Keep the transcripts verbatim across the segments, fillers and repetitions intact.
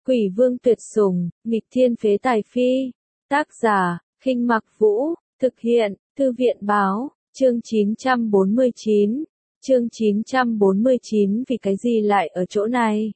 Quỷ vương tuyệt sủng, nghịch thiên phế tài phi. Tác giả, Khinh Mặc Vũ, thực hiện, Thư viện báo, chương chín trăm bốn mươi chín. Chương chín trăm bốn mươi chín vì cái gì lại ở chỗ này?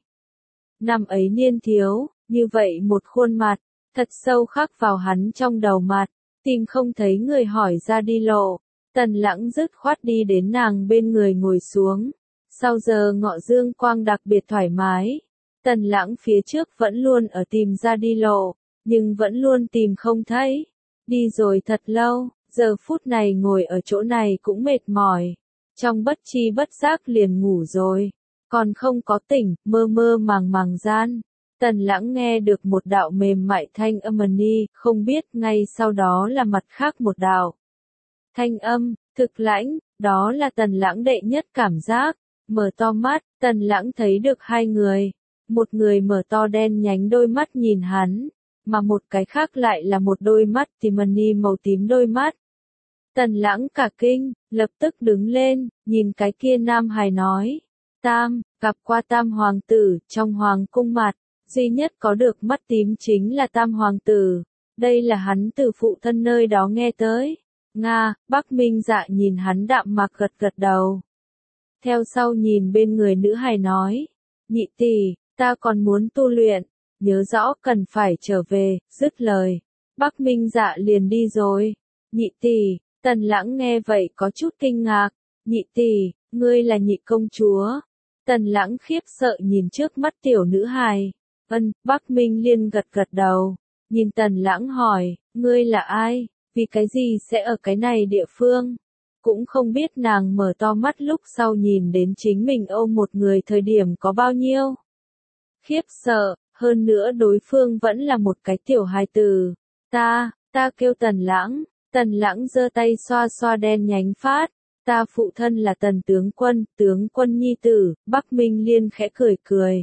Năm ấy niên thiếu, như vậy một khuôn mặt, thật sâu khắc vào hắn trong đầu mặt, tìm không thấy người hỏi ra đi lộ. Tần Lãng dứt khoát đi đến nàng bên người ngồi xuống. Sau giờ ngọ dương quang đặc biệt thoải mái. Tần Lãng phía trước vẫn luôn ở tìm ra đi lộ, nhưng vẫn luôn tìm không thấy. Đi rồi thật lâu, giờ phút này ngồi ở chỗ này cũng mệt mỏi. Trong bất chi bất giác liền ngủ rồi, còn không có tỉnh, mơ mơ màng màng gian. Tần Lãng nghe được một đạo mềm mại thanh âm ni, không biết ngay sau đó là mặt khác một đạo. Thanh âm, thực lãnh, đó là Tần Lãng đệ nhất cảm giác. Mở to mắt, Tần Lãng thấy được hai người. Một người mở to đen nhánh đôi mắt nhìn hắn, mà một cái khác lại là một đôi mắt Tiffany màu tím đôi mắt. Tần Lãng cả kinh, lập tức đứng lên, nhìn cái kia nam hài nói. Tam, gặp qua Tam Hoàng tử, trong Hoàng cung mặt, duy nhất có được mắt tím chính là Tam Hoàng tử. Đây là hắn từ phụ thân nơi đó nghe tới. Nga, Bắc Minh Dạ nhìn hắn đạm mạc gật gật đầu. Theo sau nhìn bên người nữ hài nói. Nhị tỷ, ta còn muốn tu luyện, nhớ rõ cần phải trở về, dứt lời. Bắc Minh Dạ liền đi rồi. Nhị tỷ, Tần Lãng nghe vậy có chút kinh ngạc. Nhị tỷ, ngươi là nhị công chúa. Tần Lãng khiếp sợ nhìn trước mắt tiểu nữ hài. Ân, Bắc Minh Liên gật gật đầu. Nhìn Tần Lãng hỏi, ngươi là ai, vì cái gì sẽ ở cái này địa phương? Cũng không biết nàng mở to mắt lúc sau nhìn đến chính mình ôm một người thời điểm có bao nhiêu. Khiếp sợ, hơn nữa đối phương vẫn là một cái tiểu hài tử. Ta, ta kêu Tần Lãng. Tần Lãng giơ tay xoa xoa đen nhánh phát. Ta phụ thân là Tần tướng quân, tướng quân nhi tử. Bắc Minh Liên khẽ cười cười.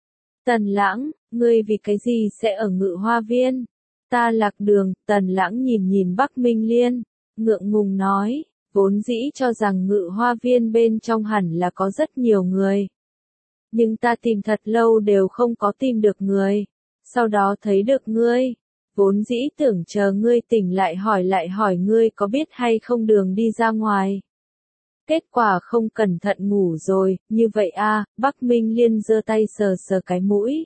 Tần Lãng, ngươi vì cái gì sẽ ở Ngự Hoa Viên? Ta lạc đường. Tần Lãng nhìn nhìn Bắc Minh Liên, ngượng ngùng nói, vốn dĩ cho rằng Ngự Hoa Viên bên trong hẳn là có rất nhiều người. Nhưng ta tìm thật lâu đều không có tìm được người. Sau đó thấy được ngươi. Vốn dĩ tưởng chờ ngươi tỉnh lại hỏi lại hỏi ngươi có biết hay không đường đi ra ngoài. Kết quả không cẩn thận ngủ rồi, như vậy a. Bắc Minh Liên giơ tay sờ sờ cái mũi.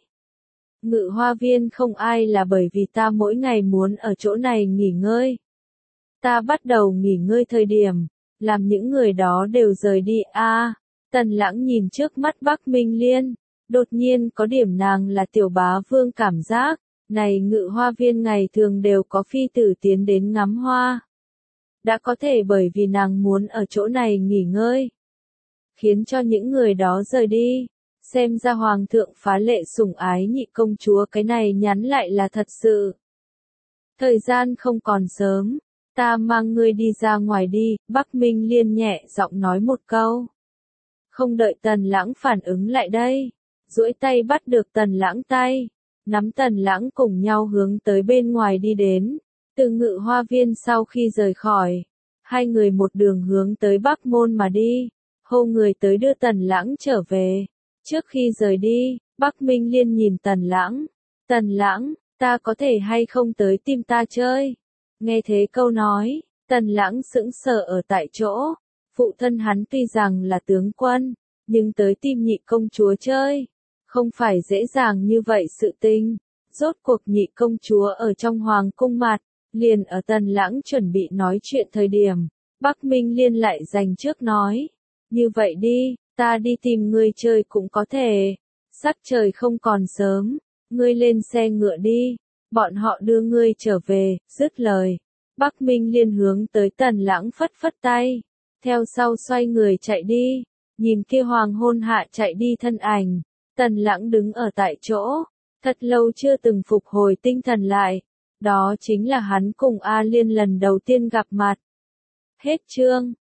Ngự Hoa Viên không ai là bởi vì ta mỗi ngày muốn ở chỗ này nghỉ ngơi. Ta bắt đầu nghỉ ngơi thời điểm, làm những người đó đều rời đi a. Tần Lãng nhìn trước mắt Bắc Minh Liên, đột nhiên có điểm nàng là tiểu bá vương cảm giác. Này Ngự Hoa Viên ngày thường đều có phi tử tiến đến ngắm hoa. Đã có thể bởi vì nàng muốn ở chỗ này nghỉ ngơi, khiến cho những người đó rời đi. Xem ra Hoàng thượng phá lệ sủng ái nhị công chúa, cái này nhắn lại là thật sự. Thời gian không còn sớm, ta mang ngươi đi ra ngoài đi. Bắc Minh Liên nhẹ giọng nói một câu. Không đợi Tần Lãng phản ứng lại đây, duỗi tay bắt được Tần Lãng tay, nắm Tần Lãng cùng nhau hướng tới bên ngoài đi đến. Từ Ngự Hoa Viên sau khi rời khỏi, hai người một đường hướng tới Bắc Môn mà đi, hô người tới đưa Tần Lãng trở về. Trước khi rời đi, Bắc Minh Liên nhìn Tần Lãng. Tần Lãng, ta có thể hay không tới tìm ta chơi? Nghe thế câu nói, Tần Lãng sững sờ ở tại chỗ. Phụ thân hắn tuy rằng là tướng quân, nhưng tới tìm nhị công chúa chơi, không phải dễ dàng như vậy sự tình. Rốt cuộc nhị công chúa ở trong Hoàng cung mặt, liền ở Tần Lãng chuẩn bị nói chuyện thời điểm, Bắc Minh Liên lại dành trước nói. Như vậy đi, ta đi tìm ngươi chơi cũng có thể. Sắc trời không còn sớm, ngươi lên xe ngựa đi, bọn họ đưa ngươi trở về. Dứt lời, Bắc Minh Liên hướng tới Tần Lãng phất phất tay, theo sau xoay người chạy đi. Nhìn kia hoàng hôn hạ chạy đi thân ảnh, Tần Lãng đứng ở tại chỗ, thật lâu chưa từng phục hồi tinh thần lại. Đó chính là hắn cùng A Liên lần đầu tiên gặp mặt. Hết chương.